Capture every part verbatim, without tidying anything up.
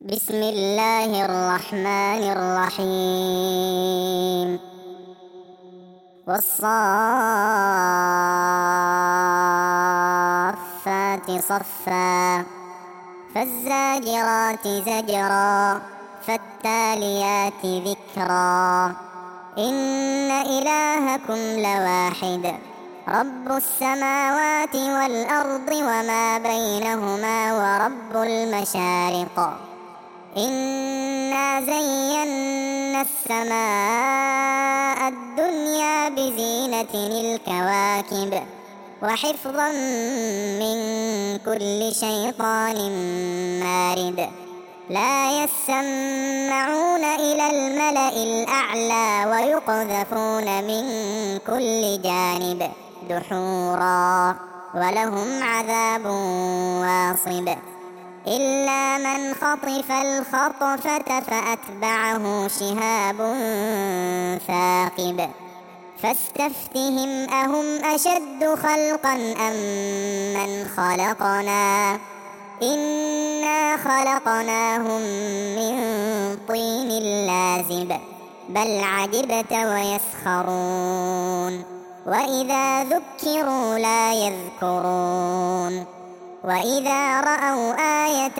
بسم الله الرحمن الرحيم. والصافات صفا فالزاجرات زجرا فالتاليات ذكرا إن إلهكم لواحد رب السماوات والأرض وما بينهما ورب المشارق إنا زينا السماء الدنيا بزينة الكواكب وحفظا من كل شيطان مارد لا يسمعون إلى الملأ الأعلى ويقذفون من كل جانب دحورا ولهم عذاب واصب إلا من خطف الخطفة فأتبعه شهاب ثاقب فاستفتهم أهم أشد خلقا أم من خلقنا إنا خلقناهم من طين لازب بل عجبت ويسخرون وإذا ذكروا لا يذكرون وإذا رأوا آية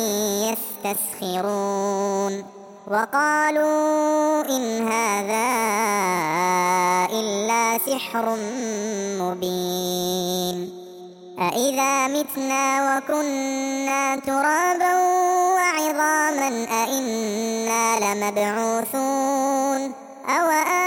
يستسخرون وقالوا إن هذا إلا سحر مبين أإذا متنا وكنا ترابا وعظاما أإنا لمبعوثون أو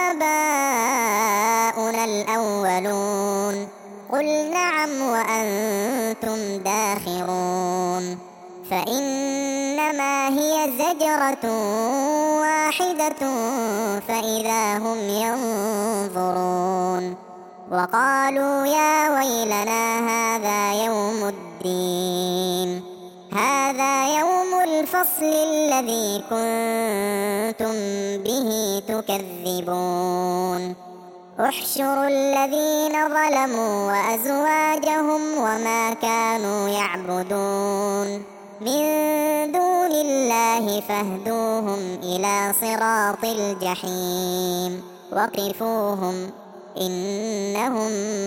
آباؤنا الأولون قل نعم وأنتم داخرون فإنما هي زجرة واحدة فإذا هم ينظرون وقالوا يا ويلنا هذا يوم الدين هذا يوم الفصل الذي كنتم به تكذبون احشروا الذين ظلموا وأزواجهم وما كانوا يعبدون من دون الله فاهدوهم إلى صراط الجحيم وقفوهم إنهم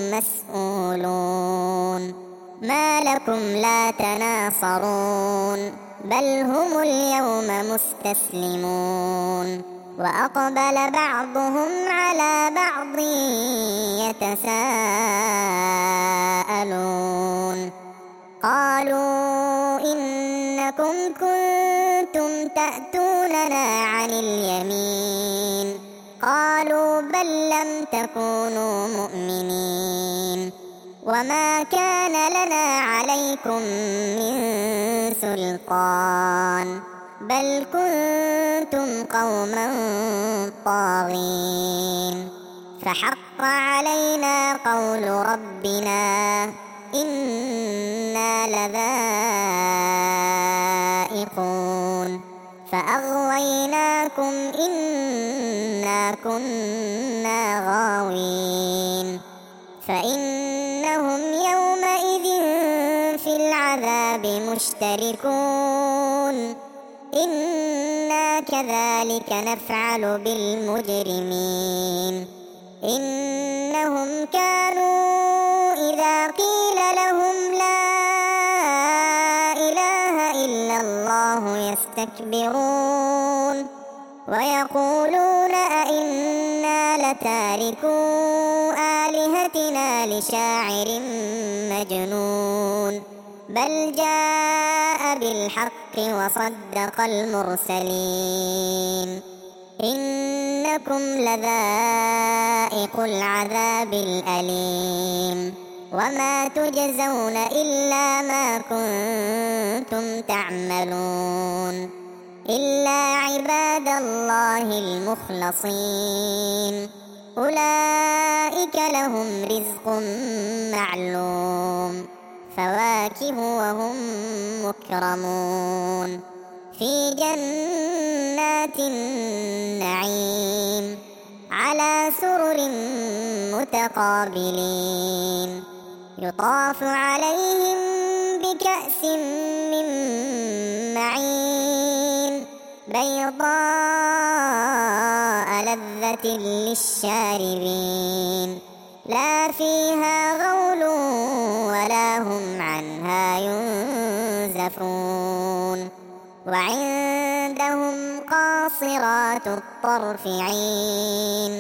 مسؤولون ما لكم لا تناصرون بل هم اليوم مستسلمون وأقبل بعضهم على بعض يتساءلون قالوا إنكم كنتم تأتوننا عن اليمين قالوا بل لم تكونوا مؤمنين وما كان لنا عليكم من سلطان بل كنتم قوما طاغين فحق علينا قول ربنا إنا لذائقون فأغويناكم إنا كنا غاوين فإنهم يومئذ في العذاب مشتركون إنا كذلك نفعل بالمجرمين إنهم كانوا إذا قيل لهم لا إله إلا الله يستكبرون ويقولون أئنا لتاركو آلهتنا لشاعر مجنون بل جاء بالحق وصدق المرسلين إنكم لذائق العذاب الأليم وما تجزون إلا ما كنتم تعملون إلا عباد الله المخلصين أولئك لهم رزق معلوم فواكه وهم مكرمون في جنات النعيم على سرر متقابلين يطاف عليهم بكأس من معين بيضاء لذة للشاربين لا فيها غول ولا هم عنها ينزفون وعندهم قاصرات الطرف عين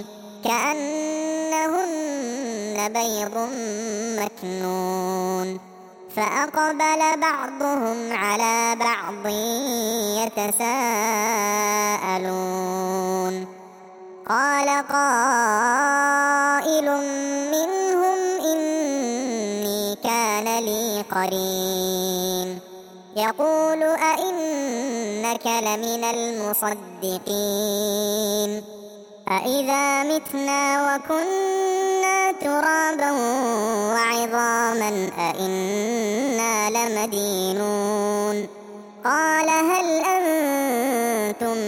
كأنهن بيض مكنون فأقبل بعضهم على بعض يتساءلون قال قائل منهم إني كان لي قرين يقول أئنك لمن المصدقين أإذا متنا وكنا ترابا وعظاما أإنا لمدينون قال هل أنتم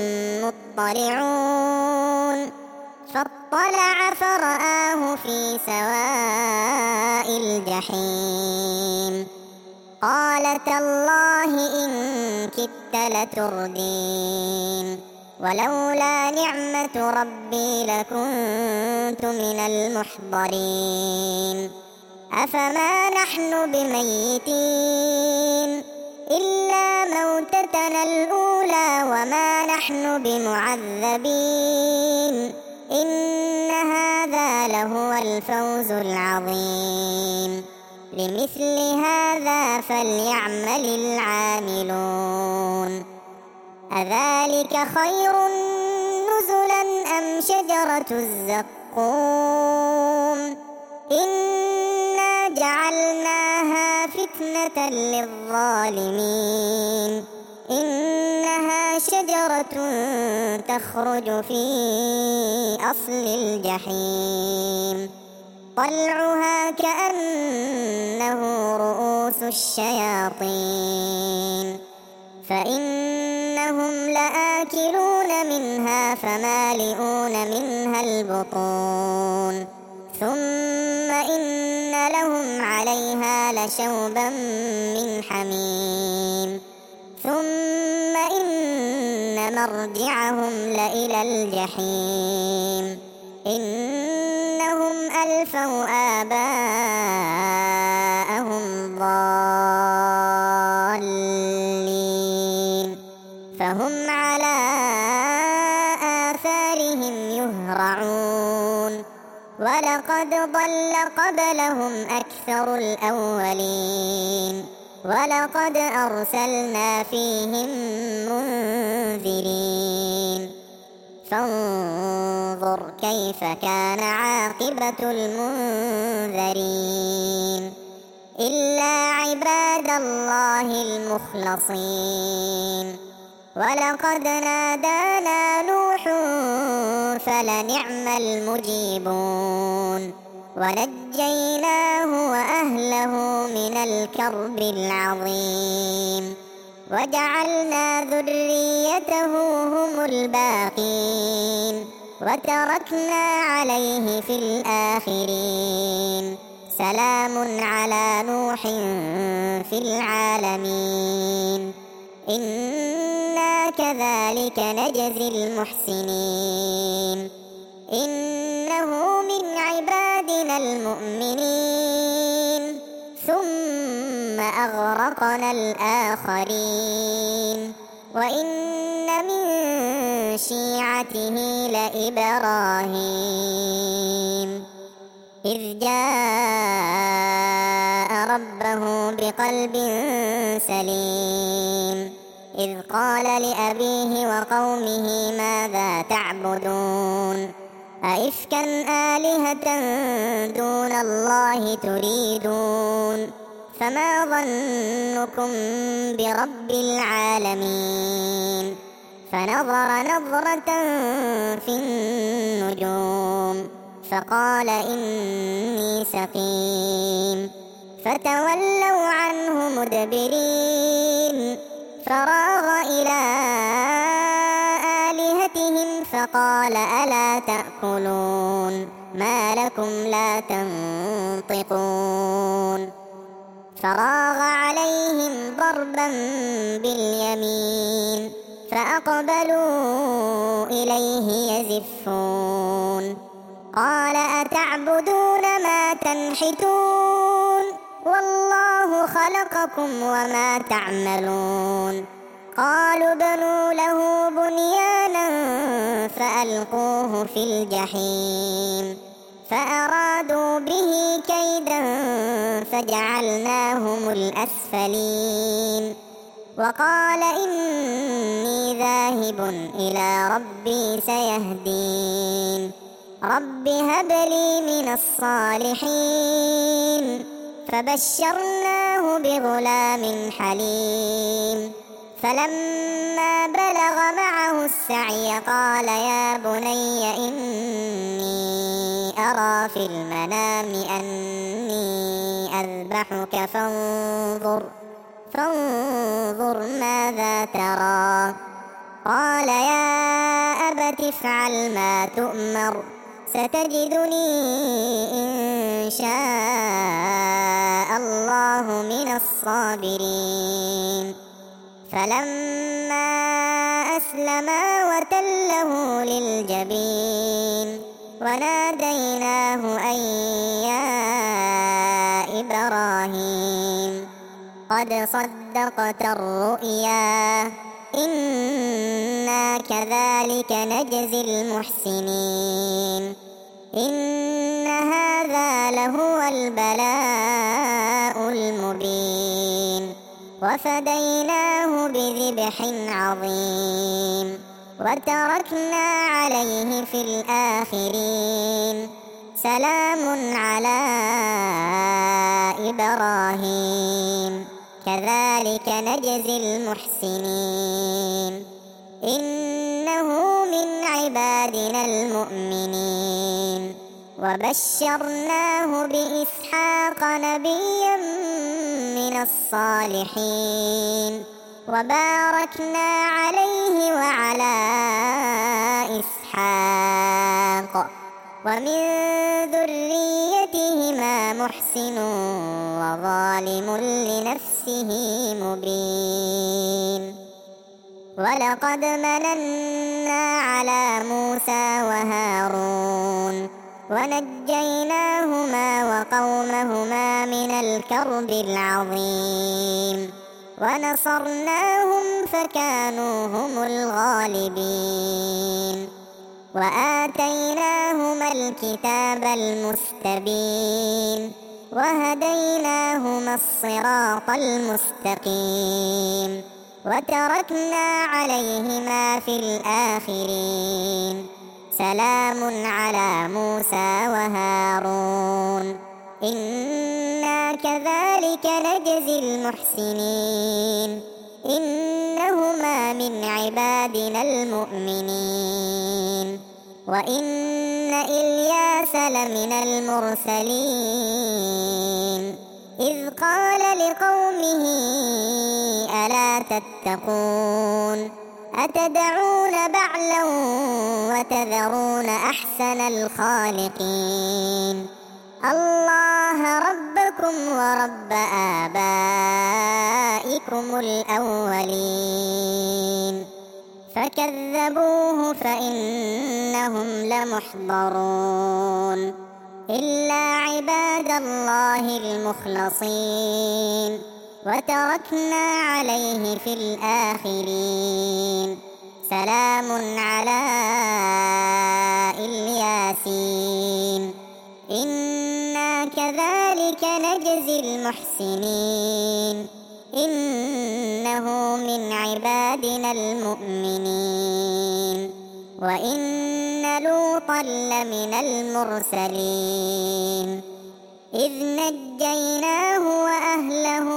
مطلعون فاطلع فرآه في سواء الجحيم قال تالله إن كدت لتردين ولولا نعمة ربي لكنت من المحضرين أفما نحن بميتين إلا موتتنا الأولى وما نحن بمعذبين إن هذا لهو الفوز العظيم لمثل هذا فليعمل العاملون أذلك خير نزلا أم شجرة الزقوم إنا جعلناها فتنة للظالمين إنها شجرة تخرج في أصل الجحيم طلعها كأنه رؤوس الشياطين فإنهم لآكلون منها فمالئون منها البطون ثم إن لهم عليها لشوبا من حميم ثم إن مرجعهم لإلى الجحيم إنهم ألفوا آباءهم ضالين فهم على آثارهم يهرعون ولقد ضل قبلهم أكثر الأولين ولقد أرسلنا فيهم منذرين فانظر كيف كان عاقبة المنذرين إلا عباد الله المخلصين ولقد نادانا نوح فلنعم المجيبون ونجيناه وأهله من الكرب العظيم وجعلنا ذريته هم الباقين وتركنا عليه في الآخرين سلام على نوح في العالمين إنا كذلك نجزي المحسنين إنه من عبادنا المؤمنين ثم أغرقنا الآخرين وإن من شيعته لإبراهيم إذ جاء ربه بقلب سليم إذ قال لأبيه وقومه ماذا تعبدون أئفكا آلهة دون الله تريدون فما ظنكم برب العالمين فنظر نظرة في النجوم فقال إني سقيم فتولوا عنه مدبرين فراغ إلى آلهتهم فقال ألا تأكلون ما لكم لا تنطقون فراغ عليهم ضربا باليمين فأقبلوا إليه يزفون قال أتعبدون ما تنحتون والله خلقكم وما تعملون قالوا بنوا له بنيانا فألقوه في الجحيم فأرادوا به كيدا فجعلناهم الأسفلين وقال إني ذاهب إلى ربي سيهدين رب هب لي من الصالحين فبشرناه بغلام حليم فلما بلغ معه السعي قال يا بني إني أرى في المنام أني أذبحك فانظر فانظر ماذا ترى قال يا أبت افعل ما تؤمر ستجدني إن شاء الله من الصابرين فلما أسلما وتله للجبين وناديناه أن يا إبراهيم قد صدقت الرؤيا إنا كذلك نجزي المحسنين إن هذا لهو البلاء المبين وفديناه بذبح عظيم وتركنا عليه في الآخرين سلام على إبراهيم كذلك نجزي المحسنين إنه من عبادنا المؤمنين وبشرناه بإسحاق نبيا من الصالحين وباركنا عليه وعلى إسحاق ومن ذريتهما محسن وظالم لنفسه مبين ولقد مننا على موسى وهارون ونجيناهما وقومهما من الكرب العظيم ونصرناهم فكانوا هم الغالبين وآتيناهما الكتاب المستبين وهديناهما الصراط المستقيم وتركنا عليهما في الآخرين سلام على موسى وهارون إنا كذلك نجزي المحسنين إنهما من عبادنا المؤمنين وإن إلياس لمن المرسلين إذ قال لقومه ألا تتقون أتدعون بعلا وتذرون أحسن الخالقين الله ربكم ورب آبائكم الأولين فكذبوه فإنهم لمحضرون إلا عباد الله المخلصين وتركنا عليه في الآخرين سلام على الياسين إنا كذلك نجزي المحسنين إنه من عبادنا المؤمنين وإن لوطا لمن المرسلين إذ نجيناه وأهله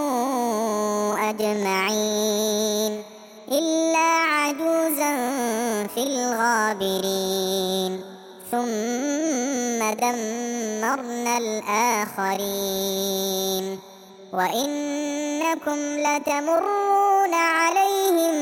أجمعين إلا عجوزا في الغابرين ثم دمرنا الآخرين وإنكم لتمرون عليهم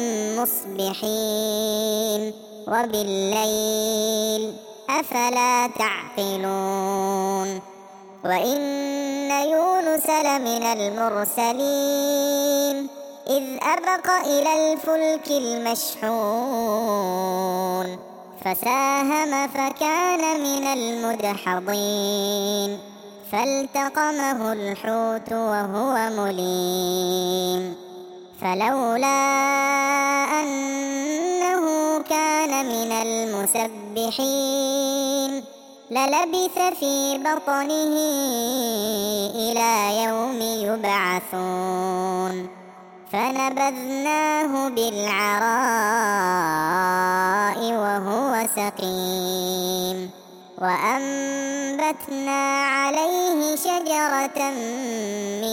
مصبحين وبالليل أفلا تعقلون وإن يونس لمن المرسلين إذ أبق إلى الفلك المشحون فساهم فكان من المدحضين فالتقمه الحوت وهو مليم فلولا أنه كان من المسبحين للبث في بطنه إلى يوم يبعثون فنبذناه بالعراء وهو سقيم وأنبتنا عليه شجرة من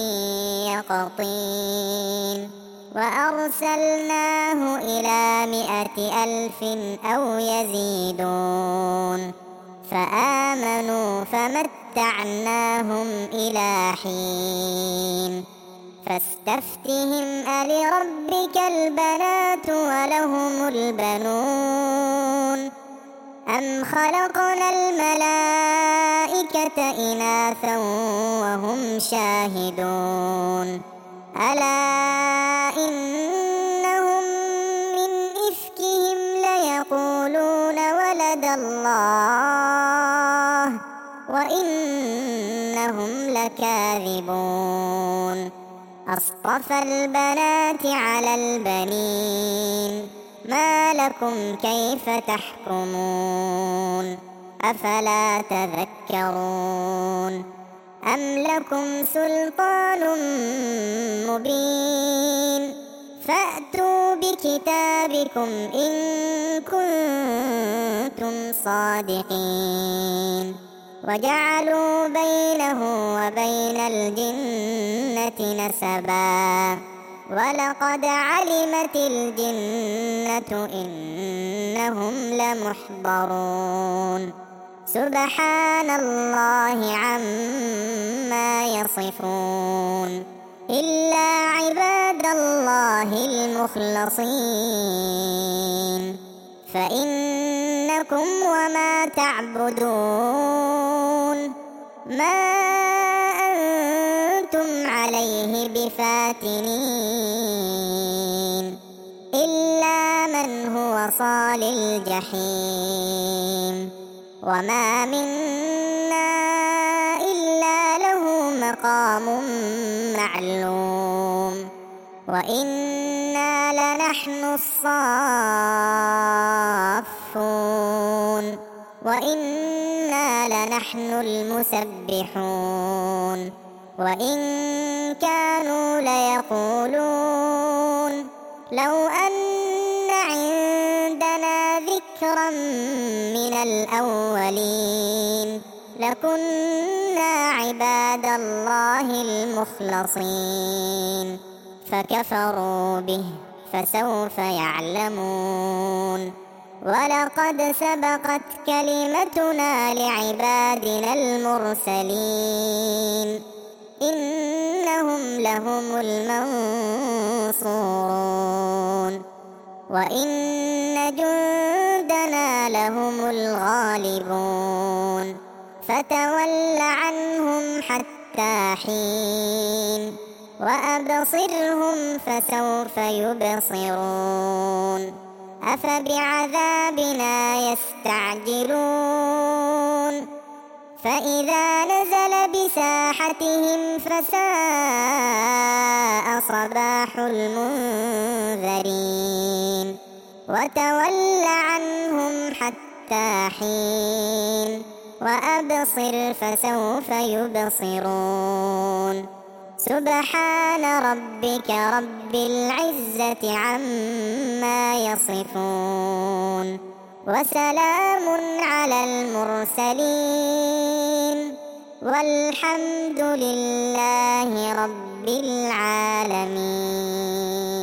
يقطين وأرسلناه إلى مائة ألف أو يزيدون فآمنوا فمتعناهم إلى حين فاستفتهم ألربك البنات ولهم البنون أم خلقنا الملائكة إناثا وهم شاهدون ألا إنهم من إفكهم ليقولون ولد الله وإنهم لكاذبون أصطفى البنات على البنين ما لكم كيف تحكمون أفلا تذكرون أم لكم سلطان مبين فأتوا بكتابكم إن كنتم صادقين وجعلوا بينه وبين الجنة نسبا ولقد علمت الجنة إنهم لمحضرون سبحان الله عما يصفون إلا عباد الله المخلصين فإنكم وما تعبدون ما أنتم عليه بفاتنين إلا من هو صال الجحيم وما منا إلا له مقام معلوم وإنا لنحن الصافون وإنا لنحن المسبحون وإن كانوا ليقولون لو أن عندنا ذكرا من الأولين لكنا عباد الله المخلصين فكفروا به فسوف يعلمون ولقد سبقت كلمتنا لعبادنا المرسلين إنهم لهم المنصورون وإن جندنا لهم الغالبون فتول عنهم حتى حين وأبصرهم فسوف يبصرون أفبعذابنا يستعجلون فإذا نزل بساحتهم فساء صباح المنذرين وتول عنهم حتى حين وأبصر فسوف يبصرون سبحان ربك رب العزة عما يصفون وسلام على المرسلين والحمد لله رب العالمين.